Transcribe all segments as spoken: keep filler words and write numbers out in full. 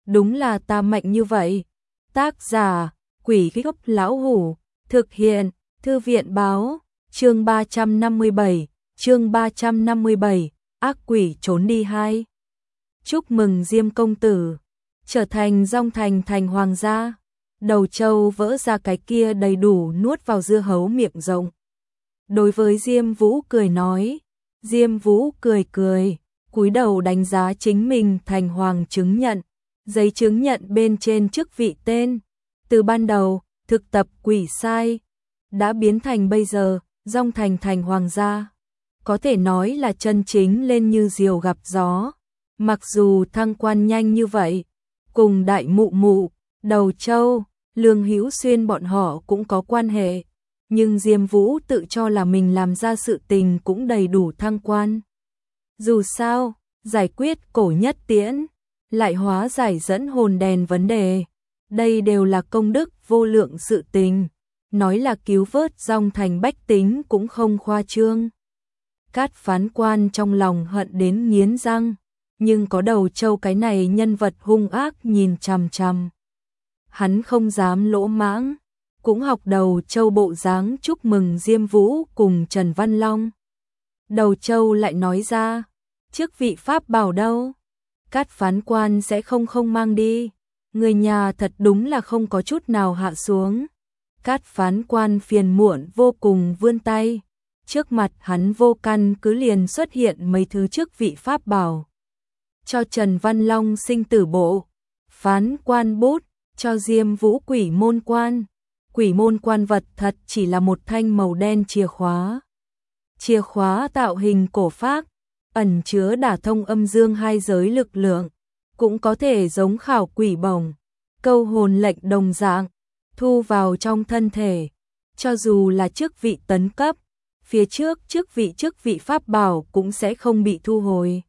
đúng là ta mạnh như vậy. Tác giả, Quỷ Gốc Lão Hủ, thực hiện, Thư viện Báo, chương ba trăm năm mươi bảy, chương ba trăm năm mươi bảy, ác quỷ trốn đi hai. Chúc mừng Diêm công tử, trở thành Dong Thành thành hoàng gia. Đầu trâu vỡ ra cái kia đầy đủ nuốt vào dưa hấu miệng rộng. Đối với Diêm Vũ cười nói, Diêm Vũ cười cười, cúi đầu đánh giá chính mình thành hoàng chứng nhận, giấy chứng nhận bên trên chức vị tên, từ ban đầu, thực tập quỷ sai, đã biến thành bây giờ, Dong Thành thành hoàng gia. Có thể nói là chân chính lên như diều gặp gió, mặc dù thăng quan nhanh như vậy, cùng đại mụ mụ, đầu trâu, Lương Hữu Xuyên bọn họ cũng có quan hệ, nhưng Diêm Vũ tự cho là mình làm ra sự tình cũng đầy đủ thăng quan. Dù sao, giải quyết cổ nhất tiễn, lại hóa giải dẫn hồn đèn vấn đề, đây đều là công đức vô lượng sự tình, nói là cứu vớt Dong Thành bách tính cũng không khoa trương. Cát phán quan trong lòng hận đến nghiến răng, nhưng có đầu trâu cái này nhân vật hung ác nhìn chằm chằm. Hắn không dám lỗ mãng, cũng học đầu trâu bộ dáng chúc mừng Diêm Vũ cùng Trần Văn Long. Đầu trâu lại nói ra, chức vị pháp bảo đâu? Cát phán quan sẽ không không mang đi, người nhà thật đúng là không có chút nào hạ xuống. Cát phán quan phiền muộn vô cùng vươn tay, trước mặt hắn vô căn cứ liền xuất hiện mấy thứ chức vị pháp bảo. Cho Trần Văn Long sinh tử bộ, phán quan bút, cho Diêm Vũ quỷ môn quan. Quỷ môn quan vật thật chỉ là một thanh màu đen chìa khóa. Chìa khóa tạo hình cổ phác, ẩn chứa đả thông âm dương hai giới lực lượng, cũng có thể giống khảo quỷ bổng, câu hồn lệnh đồng dạng, thu vào trong thân thể. Cho dù là chức vị tấn cấp, phía trước chức vị chức vị pháp bảo cũng sẽ không bị thu hồi.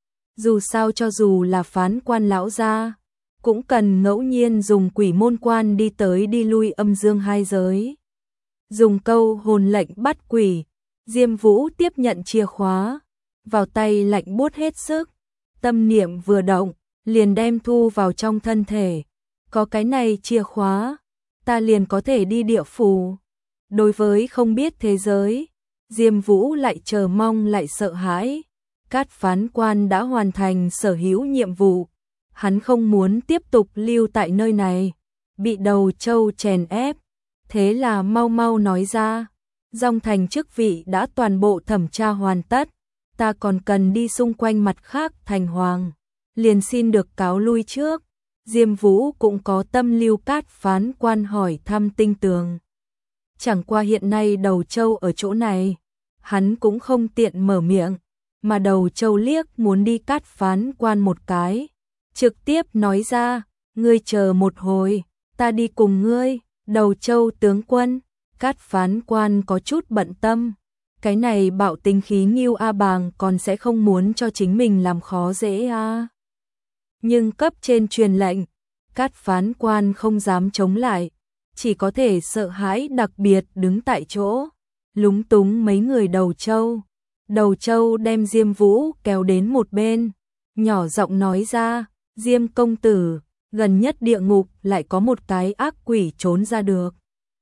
Dù sao cho dù là phán quan lão gia, cũng cần ngẫu nhiên dùng quỷ môn quan đi tới đi lui âm dương hai giới. Dùng câu hồn lệnh bắt quỷ, Diêm Vũ tiếp nhận chìa khóa, vào tay lạnh buốt hết sức, tâm niệm vừa động, liền đem thu vào trong thân thể. Có cái này chìa khóa, ta liền có thể đi địa phủ. Đối với không biết thế giới, Diêm Vũ lại chờ mong lại sợ hãi. Cát phán quan đã hoàn thành sở hữu nhiệm vụ, hắn không muốn tiếp tục lưu tại nơi này, bị đầu trâu chèn ép, thế là mau mau nói ra, Dong Thành chức vị đã toàn bộ thẩm tra hoàn tất, ta còn cần đi xung quanh mặt khác thành hoàng, liền xin được cáo lui trước. Diêm Vũ cũng có tâm lưu Cát phán quan hỏi thăm tinh tường. Chẳng qua hiện nay đầu trâu ở chỗ này, hắn cũng không tiện mở miệng, mà đầu trâu liếc muốn đi Cát phán quan một cái, trực tiếp nói ra, ngươi chờ một hồi, ta đi cùng ngươi. Đầu trâu tướng quân, Cát phán quan có chút bận tâm, cái này bạo tính khí Ngưu A Bàng còn sẽ không muốn cho chính mình làm khó dễ a. Nhưng cấp trên truyền lệnh, Cát phán quan không dám chống lại, chỉ có thể sợ hãi đặc biệt đứng tại chỗ, lúng túng mấy người đầu trâu. Đầu trâu đem Diêm Vũ kéo đến một bên, nhỏ giọng nói ra, Diêm công tử, gần nhất địa ngục lại có một cái ác quỷ trốn ra được.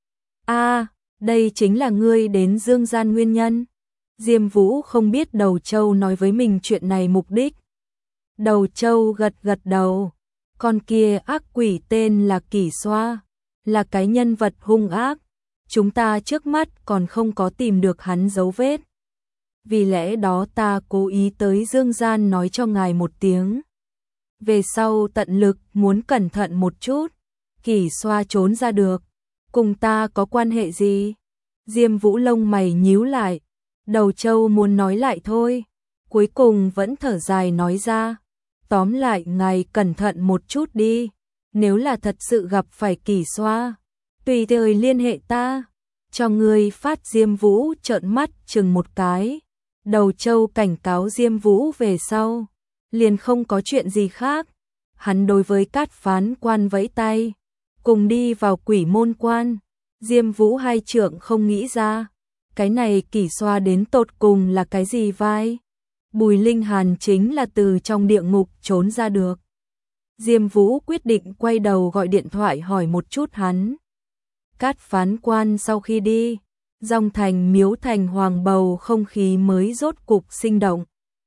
A, đây chính là ngươi đến dương gian nguyên nhân. Diêm Vũ không biết đầu trâu nói với mình chuyện này mục đích. Đầu trâu gật gật đầu, con kia ác quỷ tên là Kỷ Xoa, là cái nhân vật hung ác, chúng ta trước mắt còn không có tìm được hắn dấu vết. Vì lẽ đó ta cố ý tới dương gian nói cho ngài một tiếng. Về sau tận lực muốn cẩn thận một chút. Kỷ Xoa trốn ra được, cùng ta có quan hệ gì? Diêm Vũ lông mày nhíu lại, đầu trâu muốn nói lại thôi, cuối cùng vẫn thở dài nói ra, tóm lại ngài cẩn thận một chút đi, nếu là thật sự gặp phải Kỷ Xoa, tùy thời liên hệ ta, cho ngươi phát. Diêm Vũ trợn mắt chừng một cái, đầu trâu cảnh cáo Diêm Vũ về sau, liền không có chuyện gì khác. Hắn đối với Cát phán quan vẫy tay, cùng đi vào quỷ môn quan. Diêm Vũ hai trượng không nghĩ ra, cái này Kỷ Xoa đến tột cùng là cái gì vai? Bùi Linh Hàn chính là từ trong địa ngục trốn ra được. Diêm Vũ quyết định quay đầu gọi điện thoại hỏi một chút hắn. Cát phán quan sau khi đi, dòng thành miếu thành hoàng bầu không khí mới rốt cục sinh động.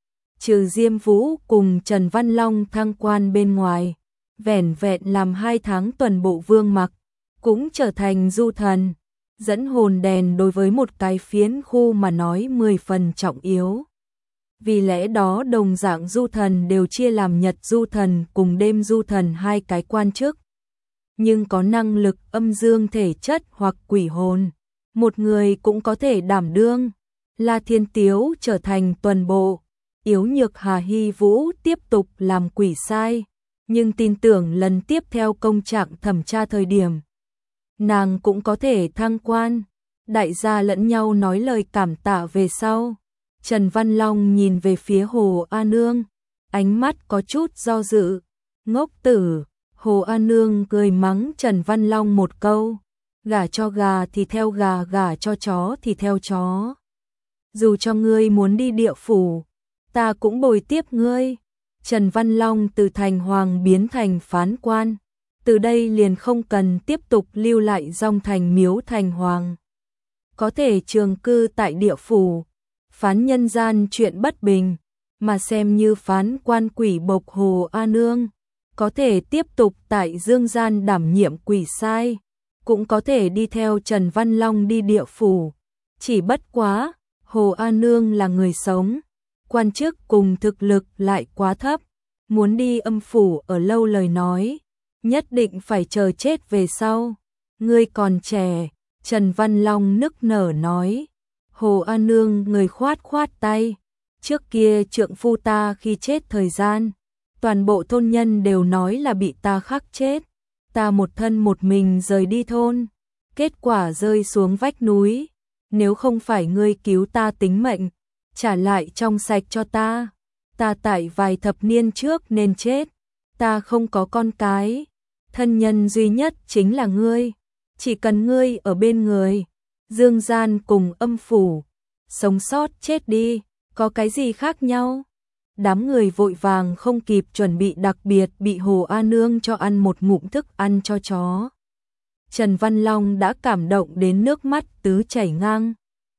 Trừ Diêm Vũ cùng Trần Văn Long thăng quan bên ngoài, vẻn vẹn làm hai tháng tuần bộ Vương Mặc, cũng trở thành du thần, dẫn hồn đèn đối với một cái phiến khu mà nói mười phần trọng yếu. Vì lẽ đó đồng dạng du thần đều chia làm nhật du thần cùng đêm du thần hai cái quan chức. Nhưng có năng lực âm dương thể chất hoặc quỷ hồn, một người cũng có thể đảm đương. La Thiên Tiếu trở thành tuần bộ, Yếu Nhược Hà Hy Vũ tiếp tục làm quỷ sai, nhưng tin tưởng lần tiếp theo công trạng thẩm tra thời điểm, nàng cũng có thể thăng quan. Đại gia lẫn nhau nói lời cảm tạ về sau. Trần Văn Long nhìn về phía Hồ A Nương, ánh mắt có chút do dự. Ngốc tử, Hồ A Nương cười mắng Trần Văn Long một câu, gả cho gà thì theo gà, gả cho chó thì theo chó. Dù cho ngươi muốn đi địa phủ, ta cũng bồi tiếp ngươi. Trần Văn Long từ thành hoàng biến thành phán quan, từ đây liền không cần tiếp tục lưu lại dòng thành miếu thành hoàng. Có thể trường cư tại địa phủ, phán nhân gian chuyện bất bình, mà xem như phán quan quỷ bộc Hồ A Nương, có thể tiếp tục tại dương gian đảm nhiệm quỷ sai, cũng có thể đi theo Trần Văn Long đi địa phủ. Chỉ bất quá, Hồ A Nương là người sống, quan chức cùng thực lực lại quá thấp, muốn đi âm phủ ở lâu lời nói, nhất định phải chờ chết về sau. Ngươi còn trẻ, Trần Văn Long nức nở nói. Hồ A Nương người khoát khoát tay, trước kia trượng phu ta khi chết thời gian, toàn bộ thôn nhân đều nói là bị ta khắc chết, ta một thân một mình rời đi thôn, kết quả rơi xuống vách núi, nếu không phải ngươi cứu ta tính mệnh, trả lại trong sạch cho ta, ta tại vài thập niên trước nên chết, ta không có con cái, thân nhân duy nhất chính là ngươi, chỉ cần ngươi ở bên người, dương gian cùng âm phủ, sống sót chết đi, có cái gì khác nhau? Đám người vội vàng không kịp chuẩn bị, đặc biệt bị Hồ A Nương cho ăn một ngụm thức ăn cho chó. Trần Văn Long đã cảm động đến nước mắt tứ chảy ngang,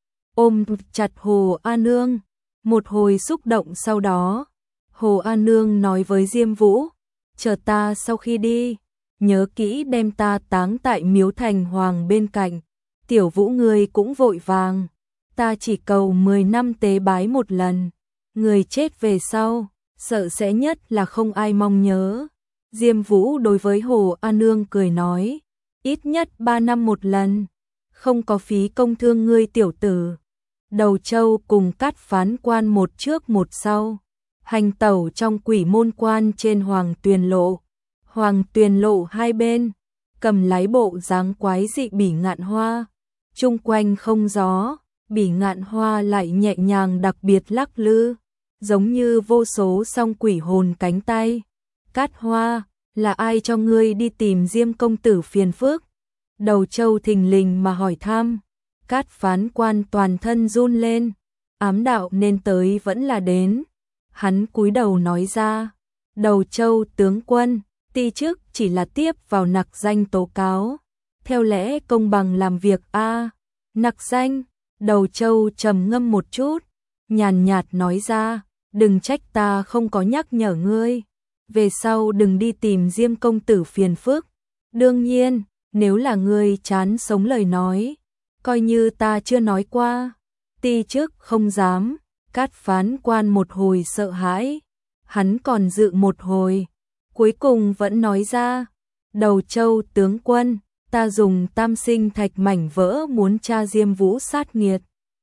ôm chặt Hồ A Nương, một hồi xúc động sau đó, Hồ A Nương nói với Diêm Vũ, chờ ta sau khi đi, nhớ kỹ đem ta táng tại miếu thành hoàng bên cạnh, tiểu Vũ ngươi cũng vội vàng, ta chỉ cầu mười năm tế bái một lần, người chết về sau, sợ sẽ nhất là không ai mong nhớ. Diêm Vũ đối với Hồ A Nương cười nói, ít nhất ba năm một lần, không có phí công thương ngươi tiểu tử. Đầu Châu cùng Cát phán quan một trước một sau, hành tẩu trong quỷ môn quan trên Hoàng Tuyền Lộ. Hoàng Tuyền Lộ hai bên, cầm lái bộ dáng quái dị Bỉ Ngạn Hoa, chung quanh không gió, Bỉ Ngạn Hoa lại nhẹ nhàng đặc biệt lắc lư, giống như vô số song quỷ hồn cánh tay. Cát Hoa, là ai cho ngươi đi tìm Diêm công tử phiền phức? Đầu Châu thình lình mà hỏi thăm. Cát phán quan toàn thân run lên, ám đạo nên tới vẫn là đến. Hắn cúi đầu nói ra, Đầu Châu tướng quân, ti chức chỉ là tiếp vào nặc danh tố cáo, theo lẽ công bằng làm việc a. À, nặc danh, Đầu Châu trầm ngâm một chút, nhàn nhạt nói ra, đừng trách ta không có nhắc nhở ngươi, về sau đừng đi tìm Diêm công tử phiền phức. Đương nhiên, nếu là ngươi chán sống lời nói, coi như ta chưa nói qua. Ti chức không dám. Cát phán quan một hồi sợ hãi, hắn còn dự một hồi, cuối cùng vẫn nói ra, Đầu Châu tướng quân, ta dùng tam sinh thạch mảnh vỡ muốn tra Diêm Vũ sát nghiệt.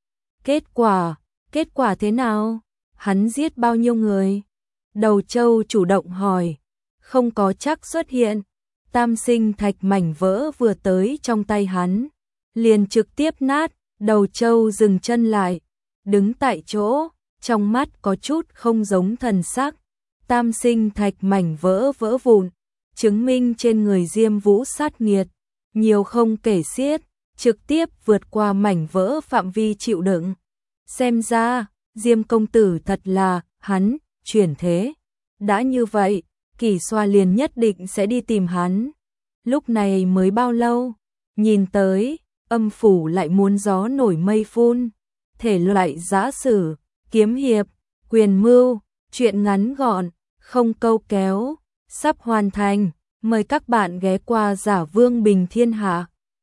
Kết quả, kết quả thế nào? Hắn giết bao nhiêu người? Đầu Châu chủ động hỏi, không có chắc xuất hiện, tam sinh thạch mảnh vỡ vừa tới trong tay hắn, liền trực tiếp nát. Đầu Châu dừng chân lại, đứng tại chỗ, trong mắt có chút không giống thần sắc. Tam sinh thạch mảnh vỡ vỡ vụn, chứng minh trên người Diêm Vũ sát nghiệt, nhiều không kể xiết, trực tiếp vượt qua mảnh vỡ phạm vi chịu đựng. Xem ra, Diêm công tử thật là, hắn, chuyển thế. Đã như vậy, Kỷ Xoa liền nhất định sẽ đi tìm hắn. Lúc này mới bao lâu, nhìn tới, âm phủ lại muốn gió nổi mây phun, thể loại giã sử, kiếm hiệp, quyền mưu, truyện ngắn gọn, không câu kéo, sắp hoàn thành, mời các bạn ghé qua Giả Vương Bình Thiên Hạ.